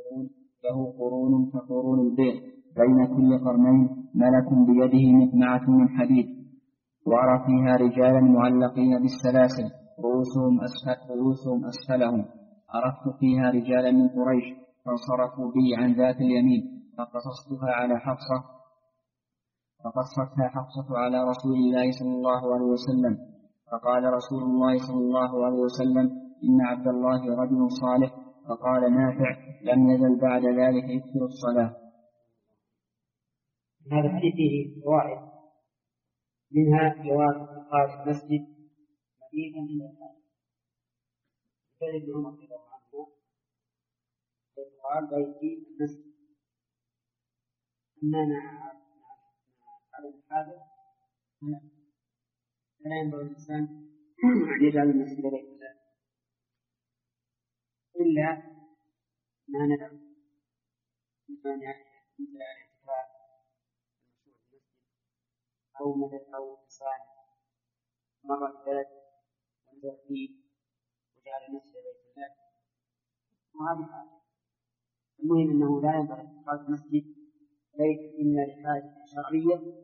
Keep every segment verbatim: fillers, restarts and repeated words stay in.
له قرون كقرون البئر بين كل قرنين ملك بيده مقمعة من حديد، وأرى فيها رجالا معلقين بالسلاسل رؤوسهم أسفل رؤوسهم أسفلهم. عرفت فيها رجالا من قريش فانصرفوا بي عن ذات اليمين فقصصتها على حفصة فقصتها حفصة على رسول الله صلى الله عليه وسلم، فقال رسول الله صلى الله عليه وسلم: إن عبد الله رجل صالح. فقال نافع: لم يزل بعد ذلك يكثر الصلاة. هذا الحديث فيه فوائد، منها جواز اتخاذ المسجد مدينة من الحاج. قال ابن عمر رضي الله عنه: قال بيتي المسجد، أننا على الحاجة فلا ينبغي الإنسان أن يجعل المسجد بيت الله إلا ما ندعو مثل الاعتكاف أو مثل أو إنسان مر البلد ونزل فيه وجعل المسجد بيت الله، وهذه حاجة. المهم أنه لا ينبغي اتخاذ المسجد بيت إلا لحاجة شرعية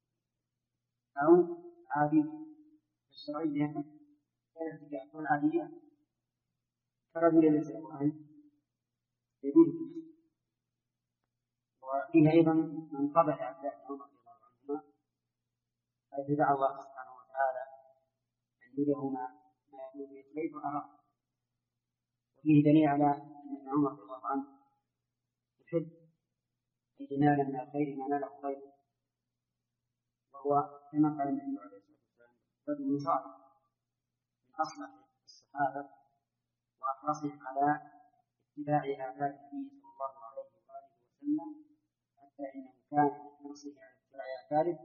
أو عادية. الشرعية كانت والعادية كرجل ينزل القرآن يجوز المسجد. وفيه أيضا من قبل أعداء عمر رضي الله عنهما حيث دعا الله سبحانه وتعالى أن يريهما ما يكون في البيت وأراه. وفيه دليل على أن عمر رضي الله عنه يحب أن ينال من الخير ما ناله خير، وهو كما قال النبي عليه الصلاة والسلام: رجل صالح من أصلح الصحابة وأحرصهم على اتباع آثار النبي صلى الله عليه وآله وسلم، حتى إنه كان يحرص على اتباع آثاره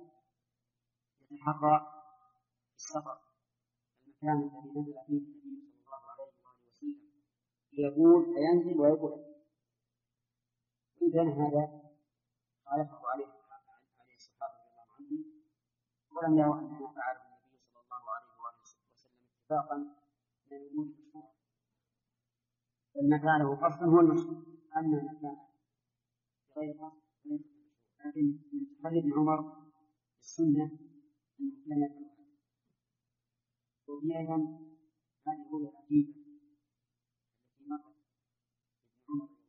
يتحرى السفر المكان الذي نزل فيه النبي صلى الله عليه وآله وسلم يقول فينزل ويقول. إذن هذا خالفه عليه الصحابة رضي الله عنهم، ولم يروا أن ما فعله النبي صلى الله عليه وآله وسلم اتفاقا من الأمور المشروعة، بل ما فعله قصدا هو المشروع، أما ما كان غير قصد. لكن من تقليد عمر السنة أنه كان يفعل. وفي أيضا هذه هو العجيبة التي مرت ابن عمر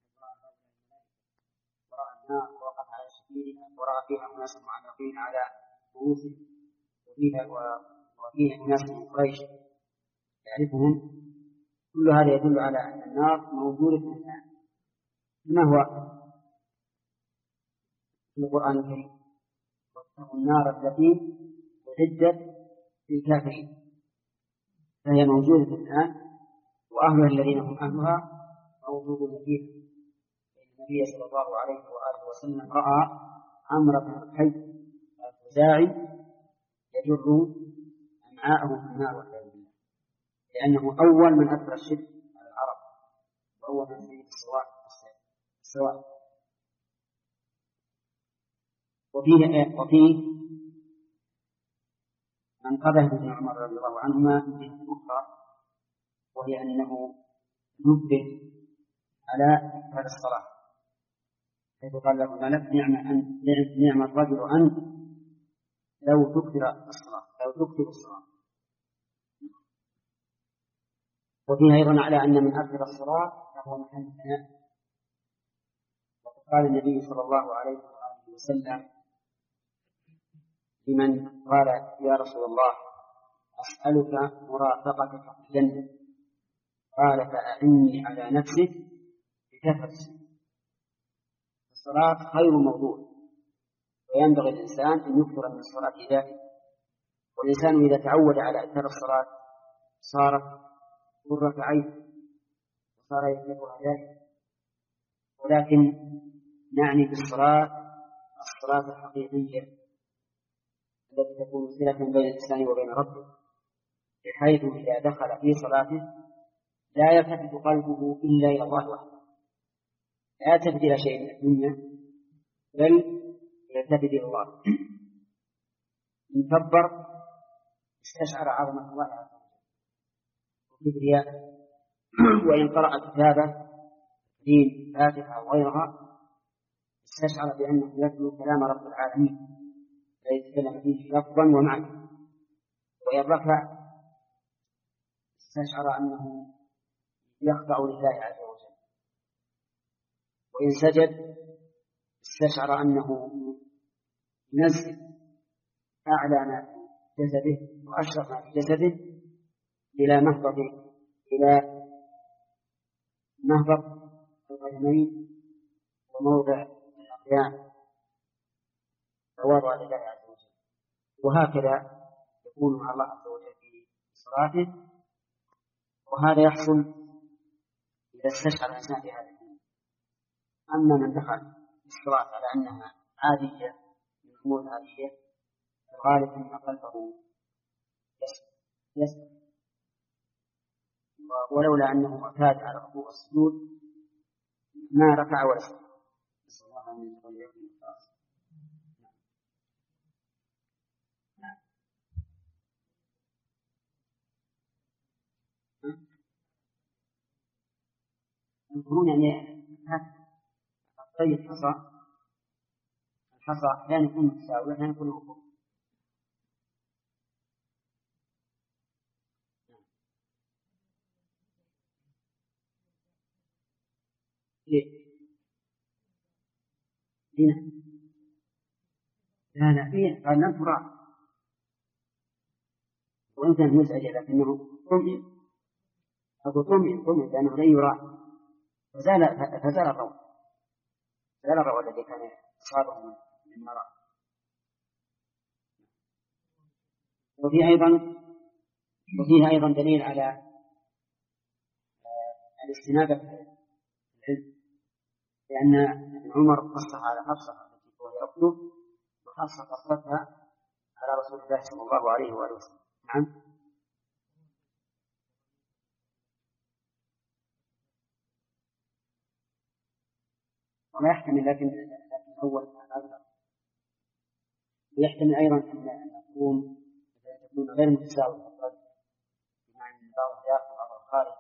ورأى النار ووقف على سبيلها ورأى فيها أناس معلقين على رؤوسهم، وفيها وفيها أناس من قريش يعرفهم. كل هذا يدل على أن النار موجودة الآن. ما هو في القرآن الكريم: واتقوا النار التي أعدت للكافرين، فهي موجودة الآن، وأهلها الذين هم أهلها موجودون فيها. النبي صلى الله عليه وآله وسلم رأى عمرو بن الحي الخزاعي يجر أمعاءه في النار والعياذ بالله، لأنه أول من أثر الشرك على العرب، وأول من سيد السواء السواء. وفيه وفيه من قبل ابن عمر رضي الله عنهما من جهة أخرى، وهي أنه نبه على إكثار الصلاة، حيث قال له الملك: نعم أنت نعم الرجل أنت لو تكثر الصلاة لو تكثر الصلاة. وفيه أيضا على أن من أكثر الصلاة فهو محل الثناء، وقد قال النبي صلى الله عليه وآله وسلم لمن قال: يا رسول الله أسألك مرافقتك في الجنة، قال: فأعني على نفسك بكثرة السجود. الصلاة خير موضوع، وينبغي الإنسان أن يكثر من الصلاة ذاته. والإنسان إذا تعود على إكثار الصلاة صارت قرة عين وصار يحبها ذلك. ولكن نعني بالصلاة الصلاة الحقيقية التي تكون صلة بين الإنسان وبين ربه، بحيث إذا دخل في صلاته لا يلتفت قلبه إلا إلى الله وحده، لا يلتفت إلى شيء من الدنيا، بل يلتفت إلى الله. إن كبر استشعر عظمة الله عز وجل وكبرياءه، وإن قرأ كتابه دين فاتحة وغيرها استشعر بأنه يتلو كلام رب العالمين فيتكلم فيه لفظا ومعنى، وإن ركع استشعر أنه يخضع لله عز وجل، وإن سجد استشعر أنه ينزل أعلى ما في جسده وأشرف ما في جسده إلى مهبط إلى مهبط القدمين وموضع الأقدام تواضع لله عز وجل. وهكذا يكون مع الله عز وجل في صلاته، وهذا يحصل إذا استشعر الإنسان بهذا الدين. أما من دخل الصلاة على أنها عادية من أمور عادية الغالب أن قلبه يسكت، ولولا أنه معتاد على الركوع والسجود ما ركع ولا سجد. نسأل الله أن يجعل لكم الخلاص. يقولون يعني الطيب حصى الحصى أحيانا يكون متساوي وأحيانا يكون مفروض. ليه؟ هنا لا لا فيه قال لم تراع وإن كان مزعج لكنه طمئن أبو طمئن طمئن لأنه لا يراع فزال فزال الروع زال الروع الذي كان أصابه من مرض. وفيه أيضا وفيها أيضا دليل على الاستنابة في العلم، لأن عمر قصها على حفصة التي وهي أخته، وحفصة قصتها على رسول الله صلى الله عليه وآله وسلم. نعم. وما يحتمل لكن الأول أكثر، ويحتمل أيضا أن يكون يكون غير متساوي يعني بعض يأخذ بعض الخارج.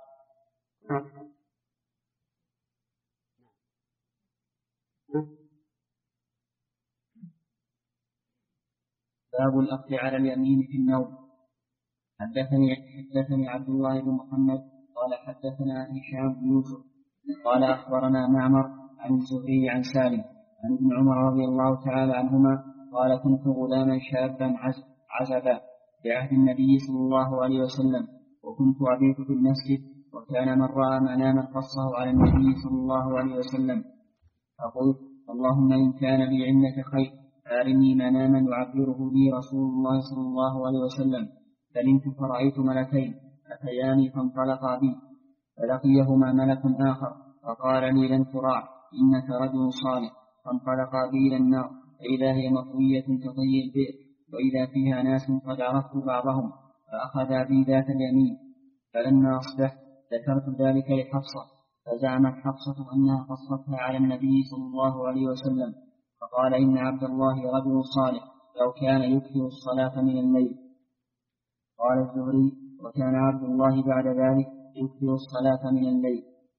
باب الأخذ على اليمين في النوم. حدثني حدثني عبد الله بن محمد قال حدثنا هشام بن يوسف قال أخبرنا معمر عن الزهري عن سالم عن ابن عمر رضي الله تعالى عنهما قال كنت غلاما شابا عزبا بعهد النبي صلى الله عليه وسلم، وكنت أبيت في المسجد، وكان من رأى مناما قصه على النبي صلى الله عليه وسلم، فقلت اللهم إن كان لي عندك خير أرني مناما يعبره لي رسول الله صلى الله عليه وسلم، فنمت فرأيت ملكين أتياني فانطلقا بي، فلقيهما ملك آخر فقال لي لن تراع إنك رجل صالح، فانطلقا بي إلى النار فإذا هي مطوية كطي البئر، وإذا فيها ناس قد عرفت بعضهم فأخذا بي ذات اليمين. فلما أصبحت ذكرت ذلك لحفصة، فزعمت حفصة أنها قصتها على النبي صلى الله عليه وسلم، فقال إن عبد الله رجل صالح لو كان يكثر الصلاة من الليل. قال الزهري وكان عبد الله بعد ذلك يكثر الصلاة من الليل.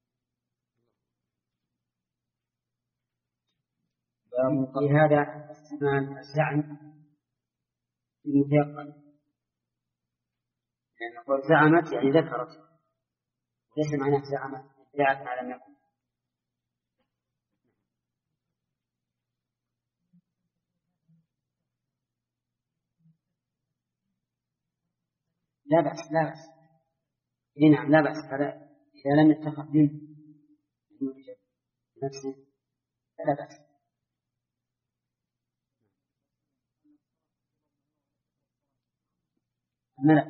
في هذا استعمال الزعم المتيقن، لأن قول زعمت يعني ذكرت، ليس معناه زعمت ادعت ما لم يكن. لا بأس لا بأس إيه نعم لا بأس، إذا لم يتخذ منه نفسه لا بأس. الملك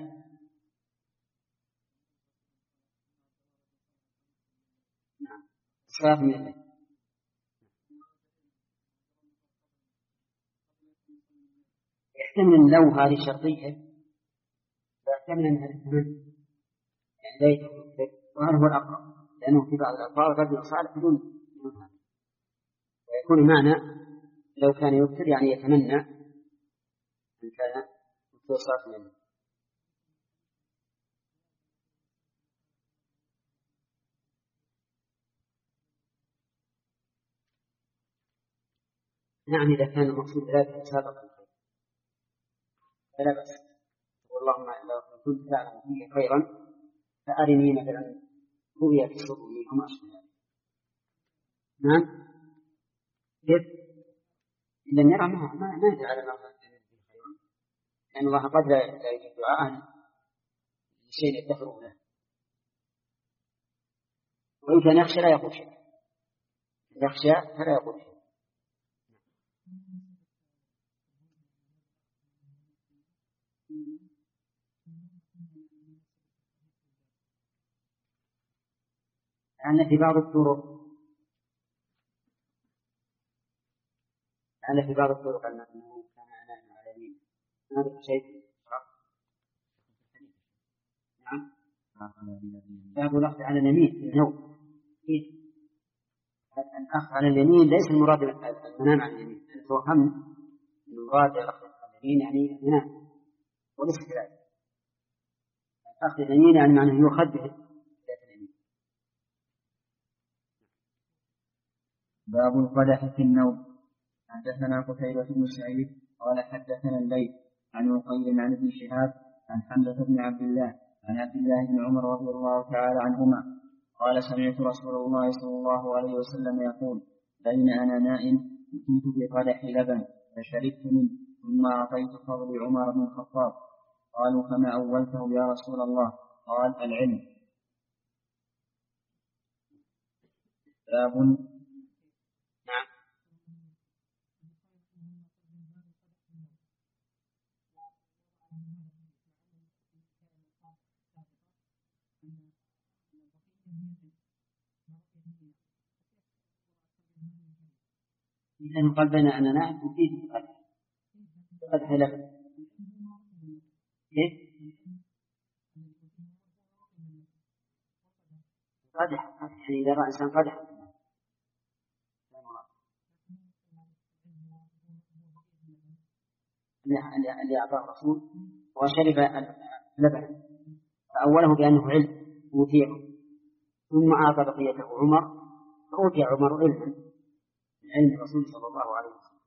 نعم الصلاة من الليل. يحتمل لو هذه شرطية ويحتمل أنها تتمنى يعني ليت وهذا هو الأقرب، لأنه في بعض الألفاظ رجل صالح بدون هذا، ويكون معنى لو كان يكثر يعني يتمنى أن كان يكثر الصلاة منه. نعم إذا كان المقصود ذلك سابقا فلا بأس. واللهم لو كنت تعلم فيه خيرا فأرني مثلا رؤيا في صدوري وما أشبه ذلك. نعم كيف؟ لم يرى ما ما ما يدري على ما قد فيه خيرا، لأن الله قد لا يجد دعاء لشيء يدخره له، وإن كان يخشى لا يقول شيء، يخشى فلا يقول شيء. أن في بعض الطرق أن في بعض الطرق أنه كان أنام على يمين هذا شيء. نعم باب الأخذ على اليمين في النوم. الأخذ على اليمين ليس المراد المنام على اليمين، أن توهم المراد الأخذ على اليمين يعني المنام، وليس كذلك. الأخذ اليمين يعني معناه يخبه. باب القدح في النوم. حدثنا قتيبة بن سعيد قال حدثنا الليث عن عقيل عن ابن شهاب عن حمزة بن عبد الله عن عبد الله بن عمر رضي الله تعالى عنهما قال سمعت رسول الله صلى الله عليه وسلم يقول بين أنا نائم أتيت بقدح لبن فشربت منه ثم أعطيت فضل عمر بن الخطاب. قالوا فما أولته يا رسول الله؟ قال العلم. باب إذن قال بين أنا نائم أتيت بقدح بقدح لبن. كيف؟ قدح يعني إذا رأى إنسان قدح اللي أعطاه الرسول وشرب اللبن فأوله بأنه علم أوتيه، ثم أعطى بقيته عمر فأوتي عمر علما من علم الرسول صلى الله عليه وسلم.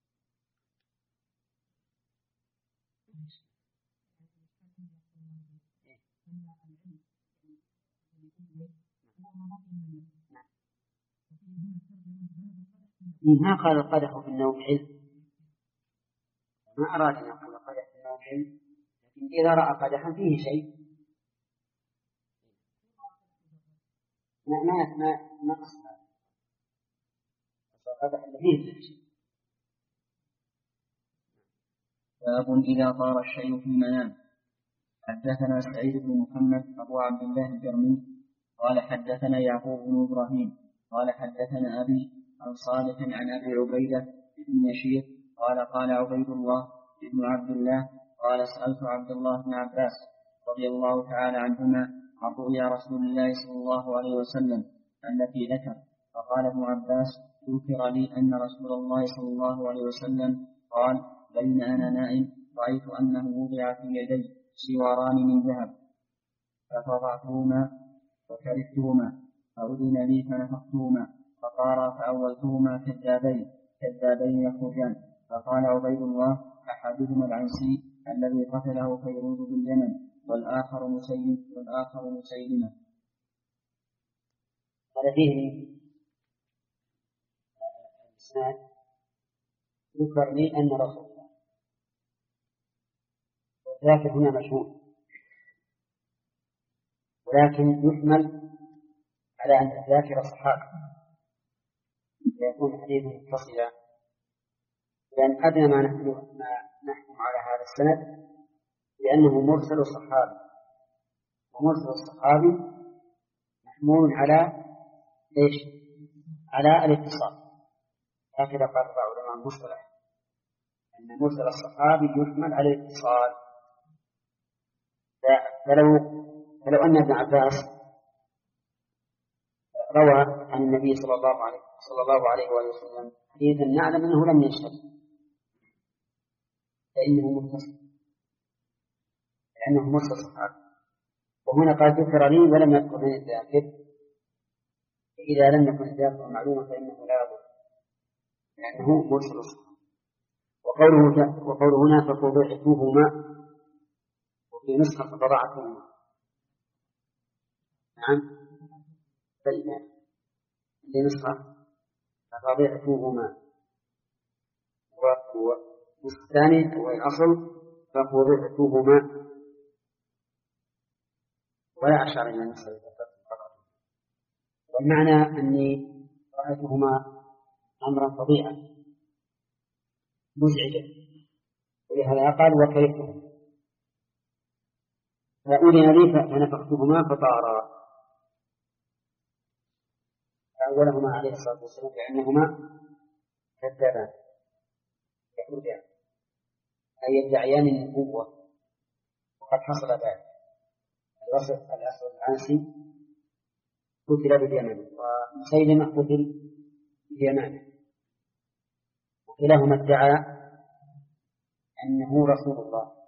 ما قال القدح في النوم علم، ما أراد أن يقول القدح في النوم علم، لكن إذا رأى قدحا فيه شيء ما ما ما ما قصد القدح اللي فيه شيء. باب إذا طار الشيء في المنام. حدثنا سعيد بن محمد أبو عبد الله الجرمي قال حدثنا يعقوب بن إبراهيم قال حدثنا أبي عن صالح عن أبي عبيدة بن يشير قال قال عبيد الله بن عبد الله قال سألت عبد الله بن عباس رضي الله تعالى عنهما عن رؤيا رسول الله صلى الله عليه وسلم التي ذكر، فقال ابن عباس ذكر لي أن رسول الله صلى الله عليه وسلم قال بين أنا نائم رأيت أنه وضع في يدي سواران من ذهب ففضعتهما فكرهتهما فأذن لي فنفختهما فقال فأولتهما كذابين كذابين يخرجان. فقال عبيد الله أحدهما العنسي الذي قتله فيروز باليمن والآخر مسيلم والآخر مسيلمة. قال فيه الإسناد ذكر لي أن رسول الله ذاك هنا مشهور، ولكن يحمل على أن ذاكر الصحابة يكون حديثه متصلا، لأن أدنى ما نحكم على هذا السند لأنه مرسل الصحابي، ومرسل الصحابي محمول على إيش؟ على الاتصال. هكذا قال علماء المصطلح أن مرسل الصحابي يحمل على الاتصال. فلو فلو أن ابن عباس روى عن النبي صلى الله عليه صلى الله عليه وسلم حديثا نعلم أنه لم يشهد فإنه متصل لأنه مرسل الصحابي، وهنا قال ذكر لي ولم يذكر من الذاكر، إذا لم يكن الذاكر معلوما فإنه لا يضر. لأنه مرسل الصحابي. وقوله وقوله هنا ففضعتهما وفي نسخة فضعتهما. نعم بين في نسخة ففضعتهما والثاني والأصل ففضعتهما ولا أشعر إلى النسخة. والمعنى أني رأيتهما أمرا فظيعا مزعجا ولهذا قال وكرهتهما فأذن لي فنفختهما فطارا. أولهما عليه الصلاة والسلام لأنهما كذبان يقولان أي يدعيان النبوة وقد حصل ذلك. الوصف الأسود العنسي قتل باليمن ومسيلمة قتل باليمن وكلاهما ادعى أنه رسول الله.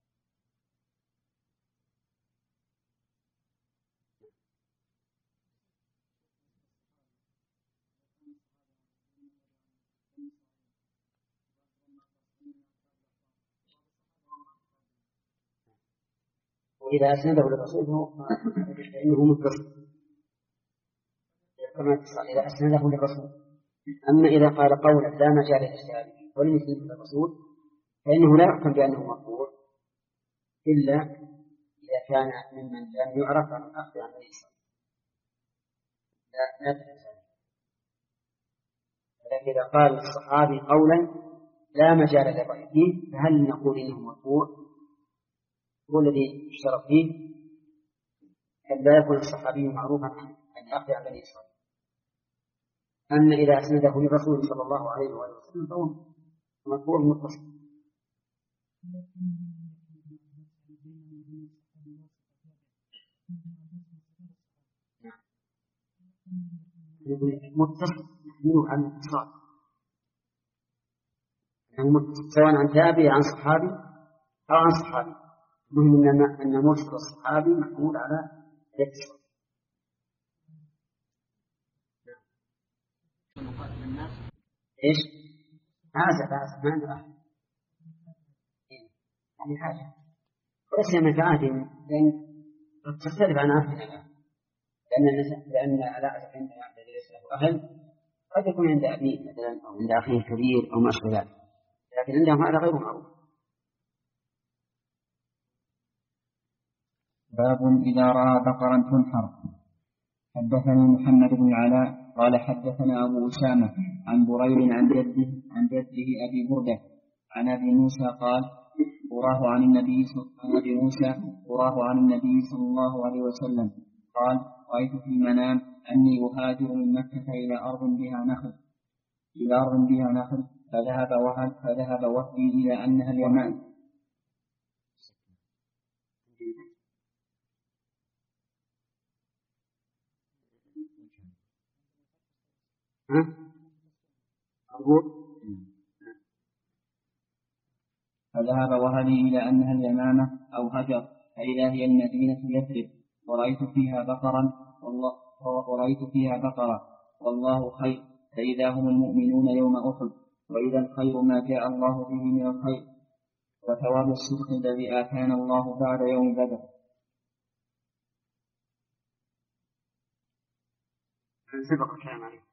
وإذا أسنده للرسول فإنه متصل كما إذا أسنده للرسول. أما إذا قال قولا لا مجال للإسلام ولم يسنده للرسول فإنه لا يحكم بأنه مقبول إلا إذا كان ممن لم يعرف عن الأخذ عن الإسلام لا لا تنسى. لكن إذا قال الصحابي قولا لا مجال للرأي فيه فهل نقول إنه مقبول هو الذي اشترط فيه أن لا يكون الصحابي معروفا عن الأخذ عن بني إسرائيل. أما إذا أسنده للرسول صلى الله عليه وسلم فهو مقبول متصل. متصل يحمله عن الاتصال سواء عن تابع عن صحابي أو عن صحابي. المهم أن مرسل الصحابي محمول على الاتصال. إيش؟ عازف عازف ما عنده أحد يعني حاجة وليس من كعادهم لأن تختلف عن عهدنا لأن لأن العازف عند أحد ليس له أهل قد يكون عند أبيه مثلا أو عند أخيه كبير أو ما أشبه ذلك لكن عندهم هذا غير معروف. باب إذا رأى بقرا تنحر. حدثني محمد بن العلاء قال حدثنا أبو أسامة عن برير عن جده عن جده أبي بردة عن أبي موسى قال أراه عن النبي صلى أبي موسى أراه عن النبي صلى الله عليه وسلم قال رأيت في المنام أني أهاجر من مكة إلى أرض بها نخل إلى أرض بها نخل فذهب وهب فذهب وهبي إلى أنها اليمن. فذهب وهبي إلى أنها اليمامة أو هجر فإذا هي المدينة يثرب ورأيت فيها بقرا والله ورأيت فيها بقرا والله خير فإذا هم المؤمنون يوم أحد وإذا الخير ما جاء الله به من الخير وثواب الصدق الذي آتانا الله بعد يوم بدر. سبق الكلام عليه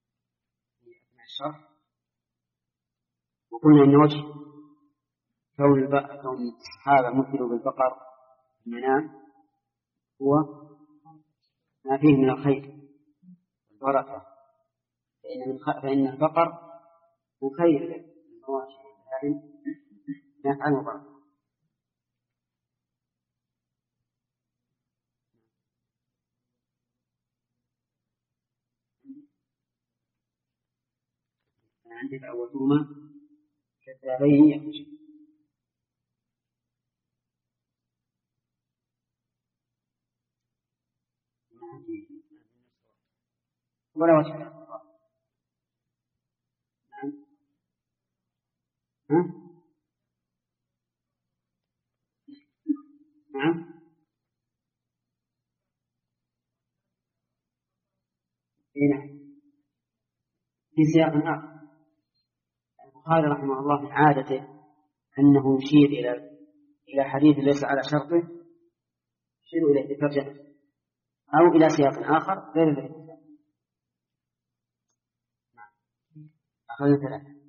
الشرح وقلنا إن وجه كون الصحابة مثلوا بالبقر في المنام هو ما فيه من الخير والبركة فإن البقر من خير المواشي لكن نفعل بركة. عندك أولهما كذابين يخشى ولا وجه له. نعم ها نعم هنا في سياق آخر قال رحمه الله من عادته أنه يشير إلى إلى حديث ليس على شرطه يشير إليه بترجمة أو إلى سياق آخر غير الذي أخذنا ثلاثة.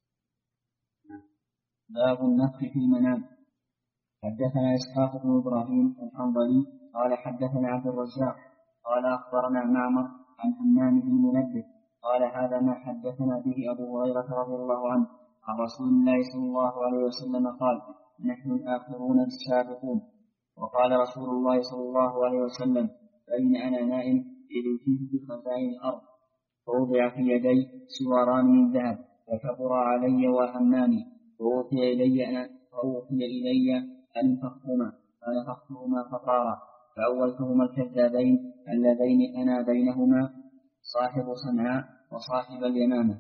باب النفخ في المنام. حدثنا إسحاق بن إبراهيم الحنظلي قال حدثنا عبد الرزاق قال أخبرنا معمر عن همام بن منبه قال هذا ما حدثنا به أبو هريرة رضي الله عنه عن رسول الله صلى الله عليه وسلم قال نحن الآخرون السابقون. وقال رسول الله صلى الله عليه وسلم فإن أنا نائم إذ أتيت بخزائن الأرض فوضع في يدي سواران من ذهب فكبر علي وهماني فأوحي إلي أن فأوحي إلي أن أنفخهما فنفختهما فطارا فأولتهما الكذابين اللذين أنا بينهما صاحب صنعاء وصاحب اليمامة.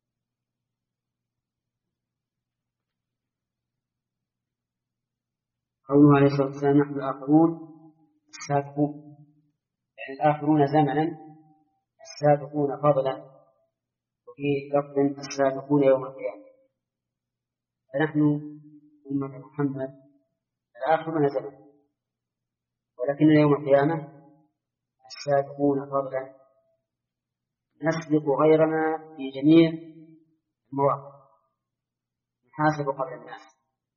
قوله عليه الصلاة والسلام نحن الآخرون السابقون، يعني الآخرون زمنا السابقون فضلا، وفي لفظ السابقون يوم القيامة. فنحن أمة محمد الآخرون زمنا، ولكن يوم القيامة السابقون فضلا نسبق غيرنا في جميع المواقف، نحاسب قبل الناس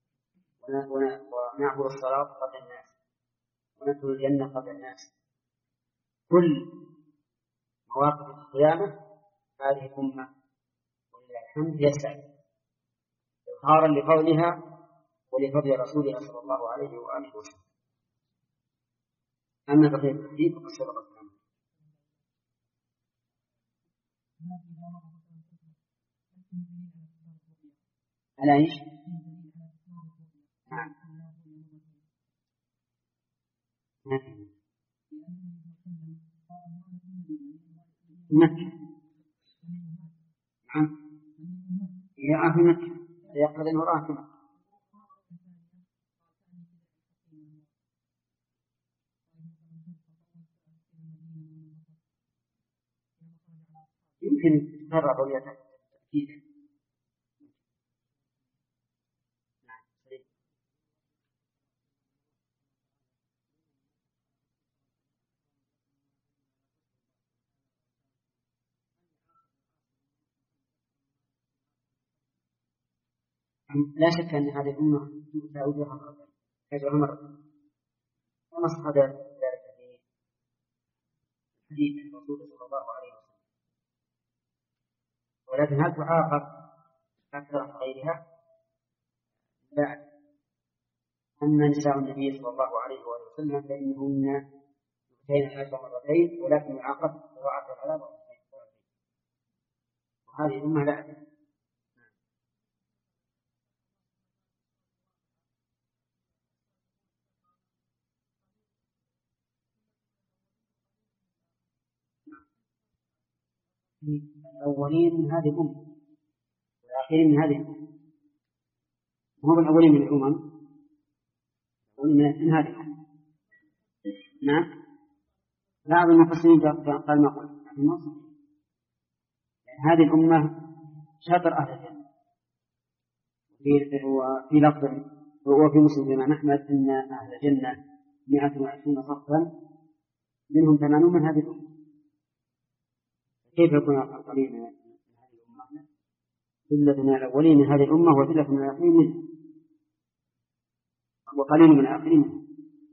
ونعبر الصراط قبل الناس وندخل الجنة قبل الناس. كل مواقف القيامة هذه الأمة ولله الحمد هي السابقة إظهارا لفضلها ولفضل رسولها صلى الله عليه وآله وسلم. أما بقية الحديث فقد سبق الكلام. على ايش؟ نعم. مكة. نعم. هي في مكة يقتضي المرأة في مكة. يمكن تكرر رؤية تأكيد. لا شك أن هذه الأمة تؤجرها مرة تؤجرها مرة ونصح ذلك في حديث الرسول صلى الله عليه وسلم. ولكن هل تعاقب أكثر من غيرها؟ لا. أما نساء النبي صلى الله عليه وسلم فإنهن يؤتين الأجر مرتين ولكن يعاقب بضاعف العذاب مرتين، وهذه الأمة لا. الأولين من هذه الأمة والآخرين من هذه الأمة، هم الأولين من الأمم من هذه الأمة. نعم. بعض المفسرين قال ما قلت يعني هذه الأمة شطر أهل الجنة. في لفظ وفي مسلم الإمام أحمد أن أهل الجنة مئة وعشرين صفا منهم ثمانون من هذه الأمة. كيف يكون القليل من هذه الأمة؟ ثلة من الأولين من هذه الأمة وثلة من الآخرين منه وقليل من الآخرين.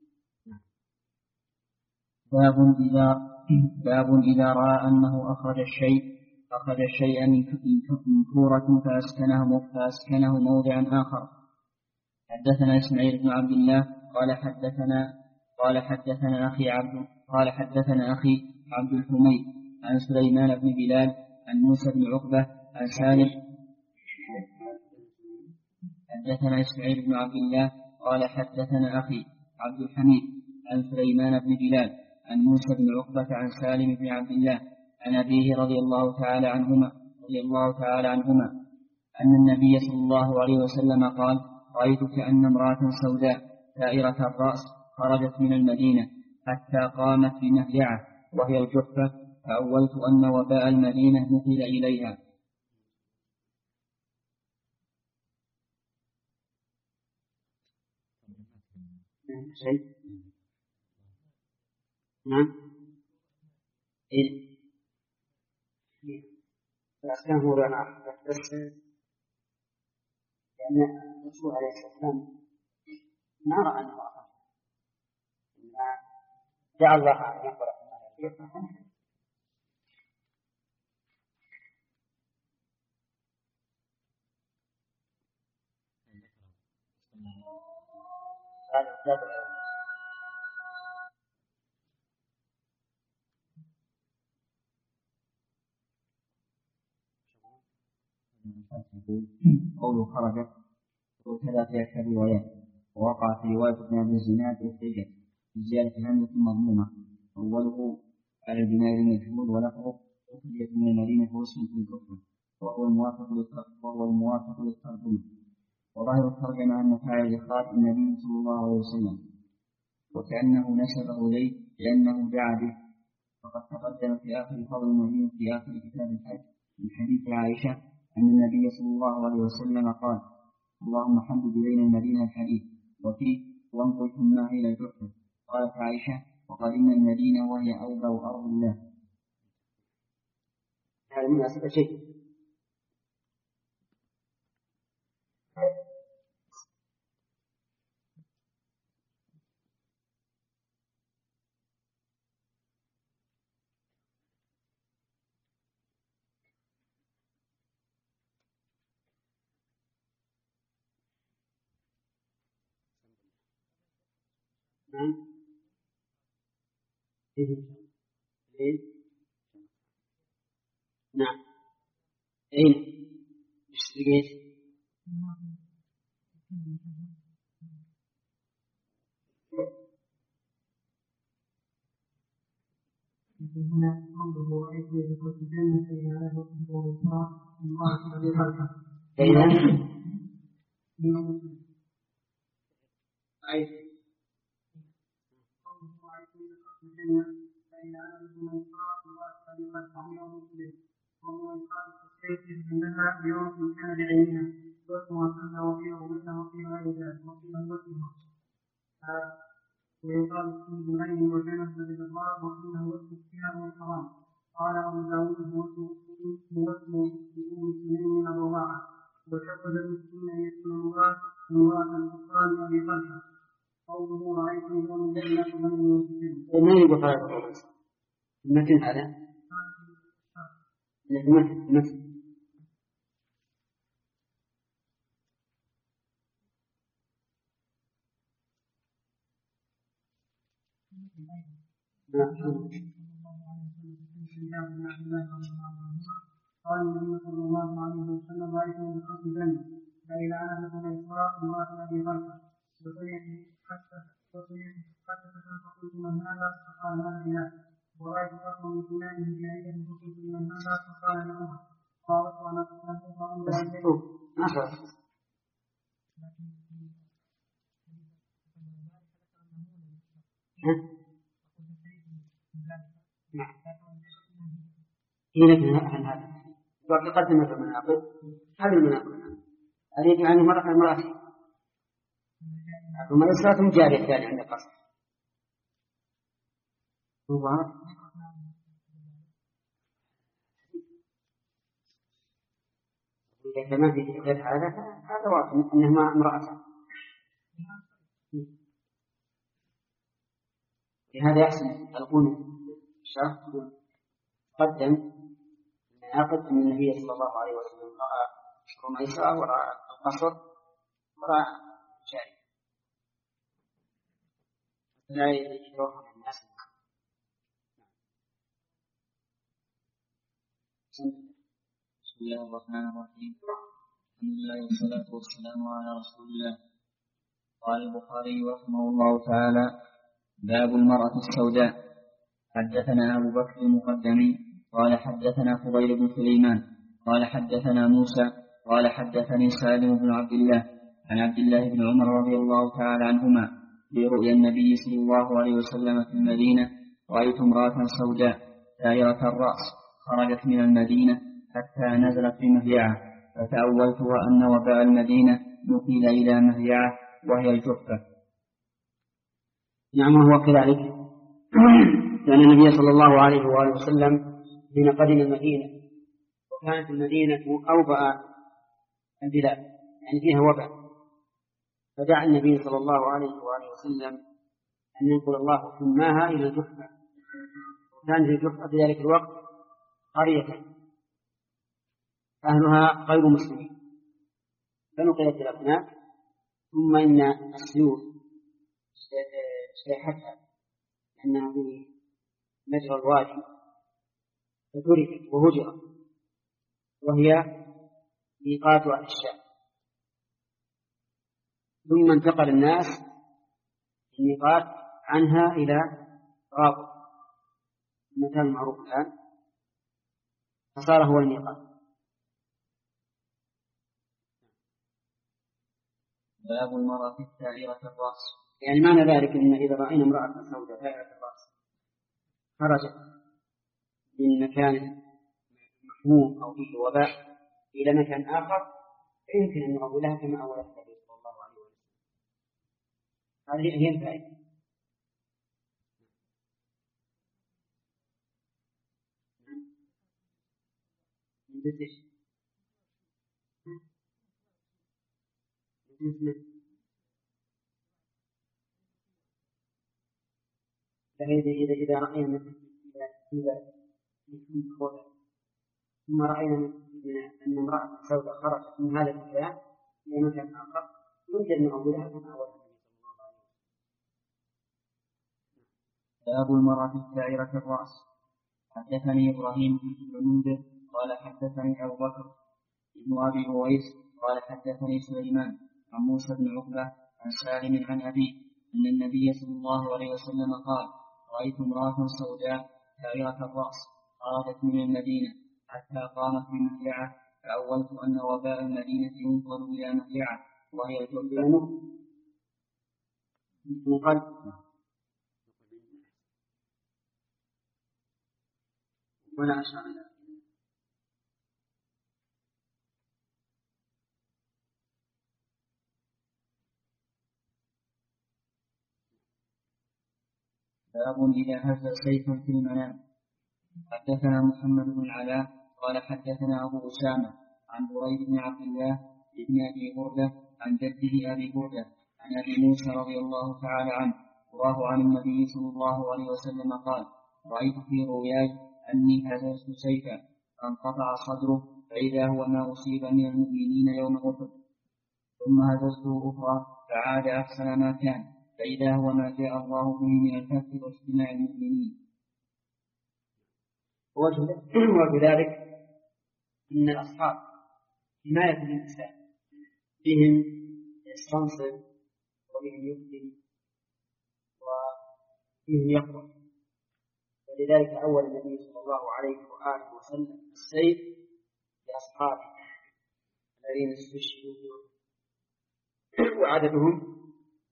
باب إذا باب إذا رأى أنه أخرج الشيء أخرج الشيء من كورة فأسكنه فأسكنه موضعا آخر. حدثنا إسماعيل بن عبد الله قال حدثنا قال حدثنا أخي عبد قال حدثنا أخي عبد الحميد عن سليمان بن بلال عن موسى بن عقبة عن سالم. حدثنا إسماعيل بن عبد الله قال حدثنا أخي عبد الحميد عن سليمان بن بلال عن موسى بن عقبة عن سالم بن عبد الله عن أبيه رضي الله تعالى عنهما رضي الله تعالى عنهما أن النبي صلى الله عليه وسلم قال رأيت كأن امرأة سوداء ثائرة الرأس خرجت من المدينة حتى قامت بمهجعة وهي الجحفة، فأولت أن وباء المدينة نقل إليها. شيء. نعم. إيه. الأحكام هو أنا بس لأن الرسول عليه الصلاة والسلام نرى أنه أخف، جعل الله أن يقرأ قوله خرجت وكذا في أكثر الروايات، ووقع في رواية ابن أبي الزناد أخرجت بزيادة همزة مضمومة، أوله على البناء المجهول ولفظه أخرجت من المدينة واسم في الكفر، وهو الموافق وهو الموافق للترجمة. وظاهر الترجمة أن فاعل إخراج النبي صلى الله عليه وسلم، وكأنه نسبه إليه لأنه دعا به، فقد تقدم في آخر فضل النبي في آخر كتاب الحج من حديث عائشة أن النبي صلى الله عليه وسلم قال: اللهم حبب إلينا المدينة الحديث، وفيه وانقلهم معي إلى الجحفة. قالت عائشة: وقدمنا المدينة وهي أوبى أرض الله. هذا مناسبة شيء. نعم. نعم. أين؟ اشتريت؟ هنا قوله وإذ يدخل الجنة إلى هذا الإسراء الله الذي خلقه. أي الجنة فإن أنا من الإسراء الله الذي خلقه يوم الدين، ومن الإسراء السيف إنها يوم كان بعينها واسمها كذا وفيه ومثله وفيه غير ذلك وفيه وجهه. ويقال اسم بغيره وجنة بالله وفيه وجه فيها من الحرام. قال أبو داود واسم مسلمين من الرضاعة، وشهد المسلمين يسمى الله امرأة القرآن أبي طلحة. قوله رأيت يوم الجنة من المسلمين. ما يقول هذا؟ المتن هذا؟ المتن مثل قال النبي صلى الله عليه وسلم: رأيته بقصد ذنب فإلى أنا من الإسراء الله الذي خلقه وسيأتي حتى فقلت من هذا؟ فقال: هذا إله. ورأيت رجلا من فلان بجانبه فقلت من هذا؟ فقال: نعم. قالت: وأنا فأنظر إلى عن هذا وتقدم في المناقب. هذه المناقب أريد يعني مرة المرأة ثم إسرة جارية ثانية عند القصر. إذا ما في غير هذا هذا واضح أنهما امرأة. لهذا يحسن القول الشرح قدم المناقب أن النبي صلى الله عليه وسلم رأى رميصة ورأى القصر ورأى جارية لا يروح الناس. بسم الله الرحمن الرحيم. الحمد لله والصلاة والسلام على رسول الله. قال البخاري رحمه الله تعالى: باب المرأة السوداء. حدثنا أبو بكر المقدمي قال حدثنا فضيل بن سليمان قال حدثنا موسى قال حدثني سالم بن عبد الله عن عبد الله بن عمر رضي الله تعالى عنهما في رؤيا النبي صلى الله عليه وسلم في المدينة: رأيت امرأة سوداء ثائرة الرأس خرجت من المدينة حتى نزلت في مهيعة، فتأولتها أن وباء المدينة نقل إلى مهيعة وهي الجحفة. نعم هو كذلك. لأن النبي صلى الله عليه وآله وسلم حين قدم المدينة وكانت المدينة أوبأ البلاد يعني فيها وباء، فدعا النبي صلى الله عليه وآله وسلم أن ينقل الله سماها إلى الجحفة، وكان في الجحفة في ذلك الوقت قرية أهلها غير مسلمين، فنقلت إلى هناك، ثم إن السيوف سيحتها لأنها في مجرى الوادي فتركت وهجرت، وهي ميقات أهل الشام. ثم انتقل الناس الميقات عنها إلى رابط المكان المعروف الآن، فصار هو الميقات. باب المرأة الثائرة الرأس. يعني معنى ذلك أن إذا رأينا امرأة سوداء ثائرة الرأس خرجت من مكان محموم أو فيه وباء إلى مكان آخر يمكن أن نؤولها كما أولها النبي صلى الله عليه وسلم. هذه هي الفائدة. إذا إذا رأينا إذا ثم رأينا أن امرأة سوداء خرجت من هذا المكان إلى مكان آخر يمكن أن نؤولها كما أولها النبي صلى الله عليه وسلم. باب المرأة الثائرة الرأس. حدثني إبراهيم بن المنذر قال حدثني أبو بكر بن أبي أويس قال حدثني سليمان عن موسى بن عقبة عن سالم عن أبيه أن النبي صلى الله عليه وسلم قال: رأيت امرأة سوداء ثائرة الرأس خرجت من المدينة حتى قامت بمهلعة، فأولت أن وباء المدينة ينقل إلى مهلعة وهي الجحفة. ولا أشعر ذلك. باب إذا هز سيفا في المنام. حدثنا محمد بن العلاء قال حدثنا أبو أسامة عن بريد بن عبد الله بن أبي بردة عن جده أبي بردة عن أبي موسى رضي الله تعالى عنه رواه عن النبي صلى الله عليه وسلم قال: رأيت في رؤياي أني هززت سيفا فانقطع صدره فإذا هو ما أصيب من المؤمنين يوم أحد، ثم هززته أخرى فعاد أحسن ما كان فإذا هو ما جاء الله به من الفتح واجتماع المؤمنين. وبذلك إن الأصحاب حماية الإنسان بهم يستنصر وبهم يقتل وبهم يقوى، ولذلك أول النبي صلى الله عليه وآله وسلم السيف لأصحابه الذين استشهدوا وعددهم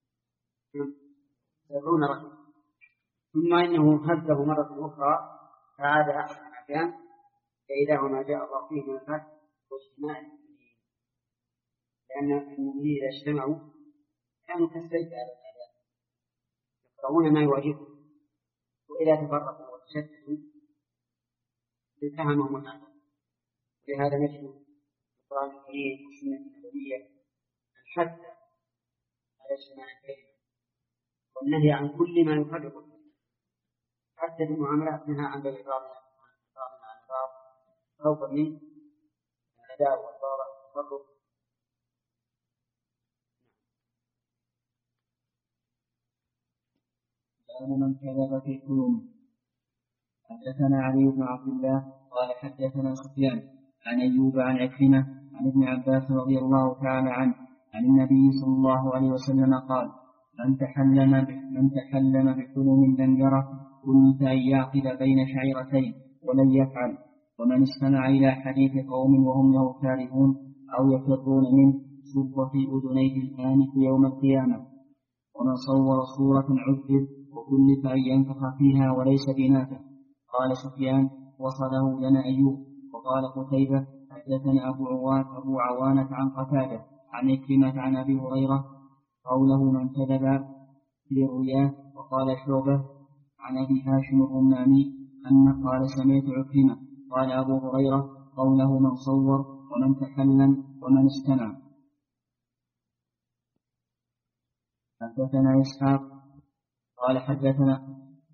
سبعون رجل، ثم إنه هزه مرة أخرى فعاد أحسن ما كان فإذا هو ما جاء الله فيه من الفتح واجتماع المؤمنين، لأن المؤمنين إذا اجتمعوا كانوا كالسيف على الأعداء يقرؤون ما يواجههم، وإذا تفرقوا وتشتتوا التهمهم الأعداء. لهذا نجد القرآن الكريم والسنة النبوية الحث على اجتماع الكلمة والنهي عن كل ما يفرق، حتى في المعاملات نهى عن بيع بعض عن بعض خوفا من الأداء والضرر والتفرق. باب من كذب في كلوم. حدثنا علي بن عبد الله قال حدثنا سفيان عن أيوب عن عكرمة عن ابن عباس رضي الله تعالى عنه عن النبي صلى الله عليه وسلم قال: من تحلم من تحلم بحلم لم يره كنت أن يعقد بين شعيرتين ولن يفعل، ومن استمع إلى حديث قوم وهم له كارهون أو يفرون منه صب في أذنيه الآنف يوم القيامة، ومن صور صورة عذب وكلف أن ينفخ فيها وليس بنافع. قال سفيان: وصله لنا أيوب. وقال قتيبة: حدثنا أبو عوان أبو عوانة عن قتادة عن عكرمة عن أبي هريرة قوله: من كذب في رؤياه وقال شعبة عن أبي هاشم الرماني أن قال سمعت عكرمة قال أبو هريرة قوله من صور ومن تكلم ومن استمع. حدثنا إسحاق قال حدثنا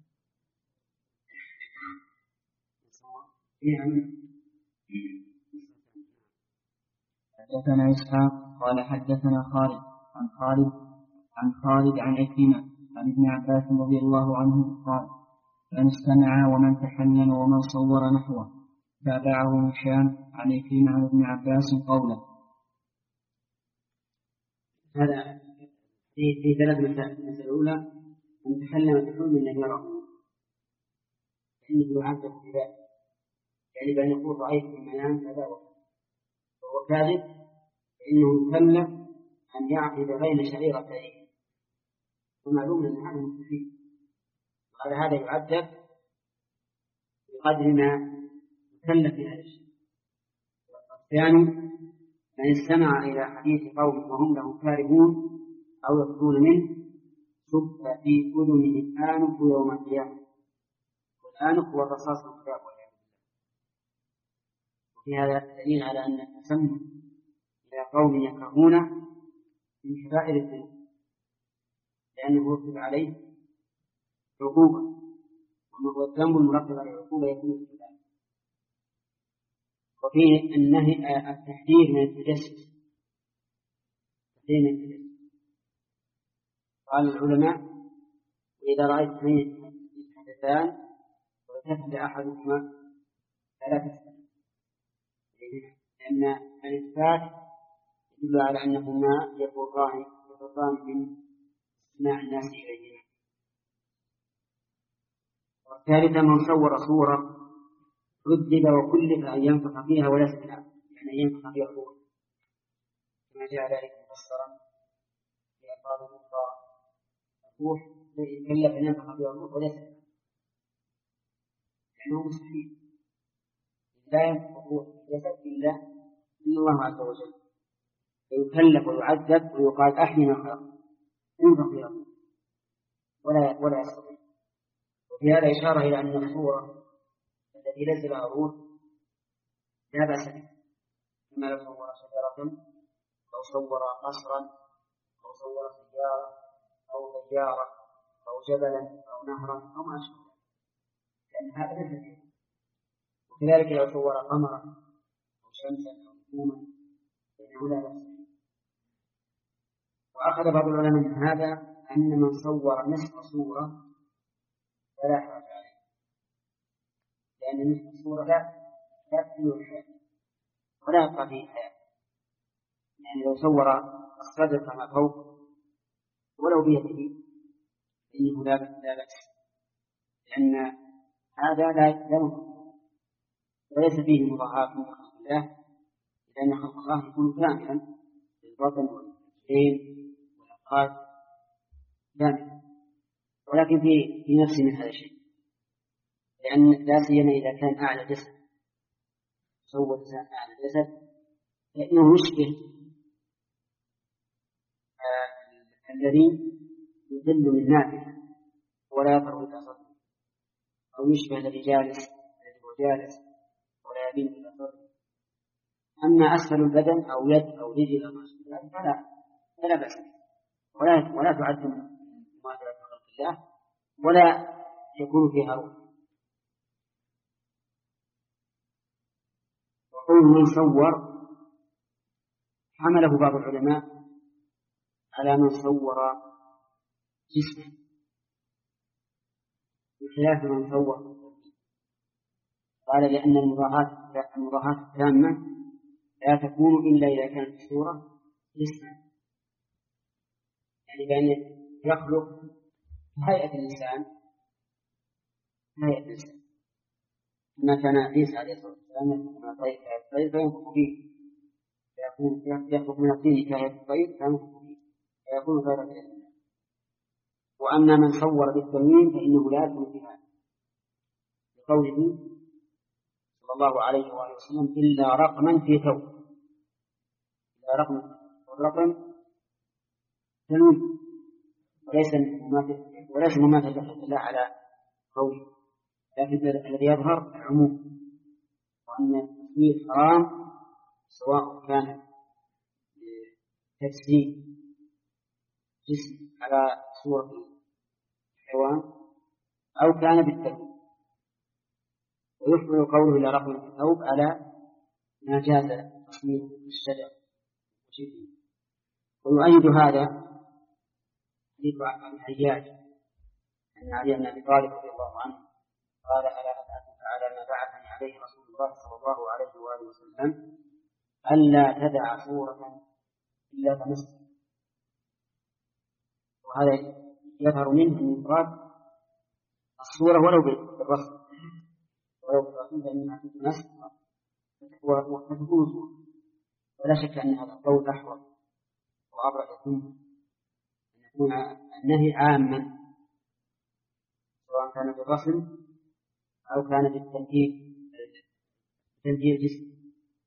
حدثنا إسحاق قال حدثنا خالد عن خالد عن خالد عن عكرمة عن ابن عباس رضي الله عنه قال من استمع ومن تكلم ومن صور نحوه. تابعه هشام عن عكرمة عن ابن عباس قوله. هذا في في ثلاث مسائل. المسألة الأولى من تكلم بحلم لم يره فإنه يعذب بذلك، يعني بأن يقول رأيت في المنام كذا وهو كاذب فإنه يكلف أن يعقد بين شعيرتين، ومعلوم أن هذا مستحيل، وعلى هذا يعذب بقدر ما يكلف في هذا الشيء. الثاني من استمع إلى حديث قوم وهم له كارهون أو يأخذون منه صب في أذنه آنف يوم القيامة، والآنف هو الرصاص الكتاب. وفي هذا دليل على أن التسمع إلى قوم يكرهون من كبائر الذنوب، لأنه يرتب عليه عقوبة، والذنب المرتب على العقوبة يكون الكبائر. وفيه النهي التحذير من التجسس. قال العلماء إذا رأيت اثنين يتحدثان والتفت أحدهما فلا تسأل، لأن الإثبات يدل على أنهما يفرقان يفرقان من استماع الناس إليهما. والثالثة من صور صورة ردد وكلف أن ينفخ فيها ولا سكنها، يعني أن ينفخ فيها الروح، كما جاء ذلك مفسرا في ألفاظ أخرى. الروح يكلف أن ينفخ فيها الروح ولا سكنها، لأنه مستحيل لا ينفخ الروح جسد إلا إلا الله عز وجل، فيكلف ويعذب ويقال أحيي ما خلق ينفخ فيها الروح ولا ولا يستطيع. وفي هذا إشارة إلى أن الصورة التي نزلها الروح لا بأس بها، كما لو صور شجرة أو صور قصرا أو صور سيارة أو سيارة أو جبلا أو نهرا أو ما أشبه، لأن هذا ليس فيه. وكذلك لو صور قمرا أو شمسا أو نجوما فإنه لا بأس به. وأخذ بعض العلماء من هذا أن من صور نصف صورة فلا حرج عليه، لأن نصف الصورة لا تأكل الحياة ولا يبقى فيه حياة. يعني لو صور الصدر كما فوق ولو بيده فإنه لا بأس، لأن هذا لا يلزم وليس فيه مضاهاة من خلق الله، لأن خلق الله يكون كاملا بالبطن والجسدين والأفقاد كاملا، ولكن في في نفس من هذا الشيء، لأن لا سيما إذا كان أعلى جسد صور أعلى جسد فإنه يشبه آه الذي يذل من نافذة ولا يفرغ إلى صدره، أو يشبه الذي جالس الذي هو جالس ولا يميل إلى صدره. أما أسفل البدن أو يد أو رجل أو ما أشبه ذلك فلا فلا بأس ولا ولا تعد من مؤثرات خلق الله ولا يكون فيها روح. وقول من صور حمله بعض العلماء على من صور جسمه بخلاف من صور، قال لأن المضاهاة المضاهاة التامة لا تكون إلا إذا كانت الصورة جسما، يعني بأن يخلق هيئة الإنسان هيئة الإنسان كما كان عيسى عليه الصلاة والسلام يخلق من الطير كالطير فينفخ فيه فيكون يخلق من الطين كهيئة الطير فينفخ فيه فيكون غير ذلك. وأما من صور بالتنوين فإنه لا يكون في هذا، بقوله صلى الله عليه وآله وسلم إلا رقما في ثوب، إلا رقم والرقم تنوين وليس ما في وليس مماثلة لله على قوله، لكن الذي يظهر العموم، وأن التصوير حرام سواء كان تجسيد جسم على صورة حيوان أو كان بالتلوين. ويحمل قوله إلى رفع الثوب على ما جاز تصوير الشجر وشبهه. ويؤيد هذا حديث عن الحجاج أن علي بن أبي طالب رضي الله عنه قال: ألا أدلك على ما بعثني عليه رسول الله صلى الله عليه وآله وسلم ألا تدع صورة إلا تمسك. وهذا يظهر منه أن يراد الصورة ولو بالرسم، ولو بالرسم فإنها تمسك وتكون صورة. ولا شك أن هذا القول أحوط وأبرأ يكون أن يكون النهي عاما سواء كان بالرسم أو كان بالتنجيل تنجيل جسم.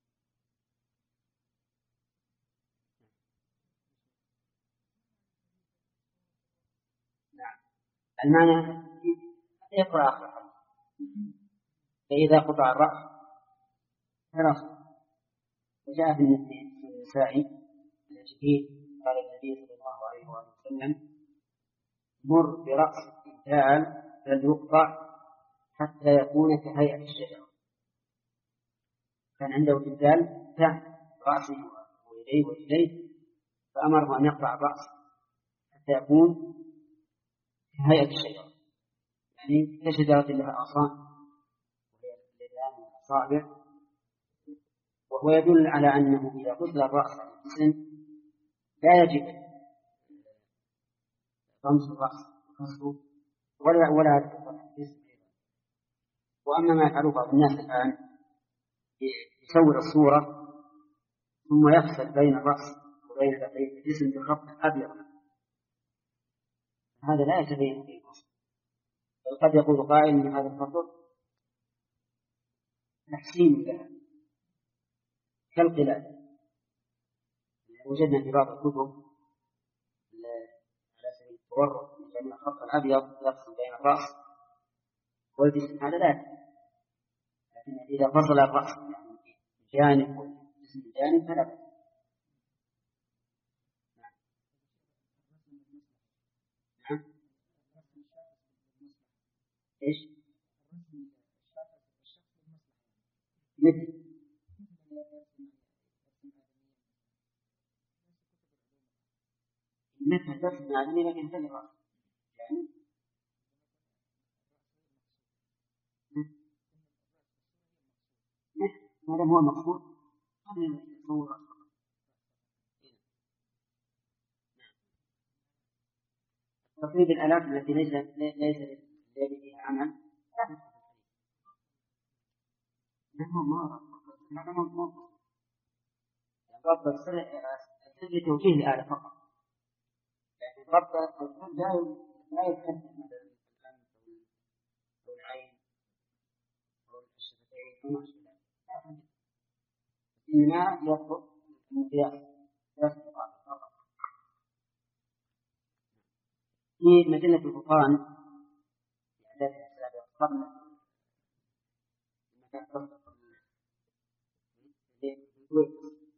نعم، المعنى يقرأ آخر حديث: فإذا قطع الرأس فرسم. وجاء في النسائي الجديد قال النبي صلى الله عليه وسلم: مر برأس التمثال فليقطع حتى يكون كهيئة الشجرة. كان عنده تمثال تحت رأسه ويديه ورجليه، فأمره أن يقطع الرأس حتى يكون كهيئة الشجرة، يعني كشجرة لها أغصان وهي اليدان والأصابع. وهو يدل على أنه إذا غسل الرأس عن الجسم لا يجب طمس الرأس وكسره ولا ولا الجسم. وأما ما يفعله بعض الناس الآن يصور الصورة ثم يفصل بين الرأس وبين بقية الجسم بخط أبيض، هذا لا يتبين فيه القصد. بل قد يقول قائل من هذا الخط تحسين لها كالقلادة. وجدنا في بعض الكتب على سبيل التورط أن الخط الأبيض يفصل بين الرأس والجسم، هذا لا. لكن إذا فصل الرأس جانب والجسم جانب فلا بأس. نعم. إيش؟ مثل مثل رسم آدمي لكن تجرى يعني هذا هو المقصود. هذا يتصور تقريب الآلات التي ليس ليس لديها عمل هذا ما هذا ما ربط السر توجيه الآلة فقط، لكن ربط السر لا لا يتحدث مثلا الأنف أو العين أو الشفتين أو ما شابه ذلك، إنما يربط المقياس قياس فقط. في مجلة الفرقان في إعداد السابق قبل المكان تصدق الكويت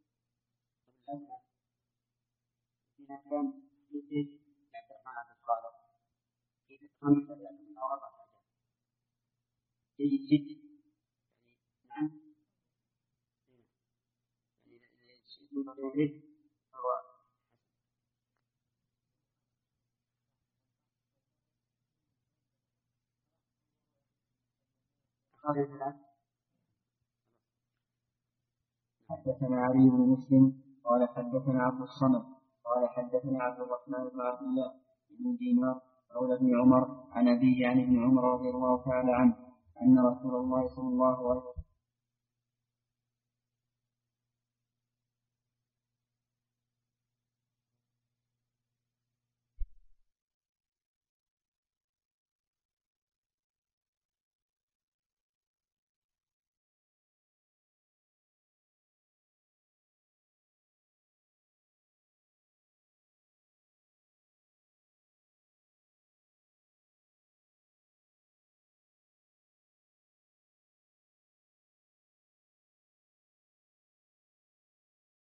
في مكان يجب يعتبرها في القارة في خمسة أو أربعة جيد جدا. نعم يعني هو حدثنا علي بن مسلم قال حدثنا عبد الصمد قال حدثنا عبد الرحمن بن عبد الله بن دينار مولى ابن عمر عن أبيه عن ابن عمر رضي الله تعالى عنه أن رسول الله صلى الله عليه وسلم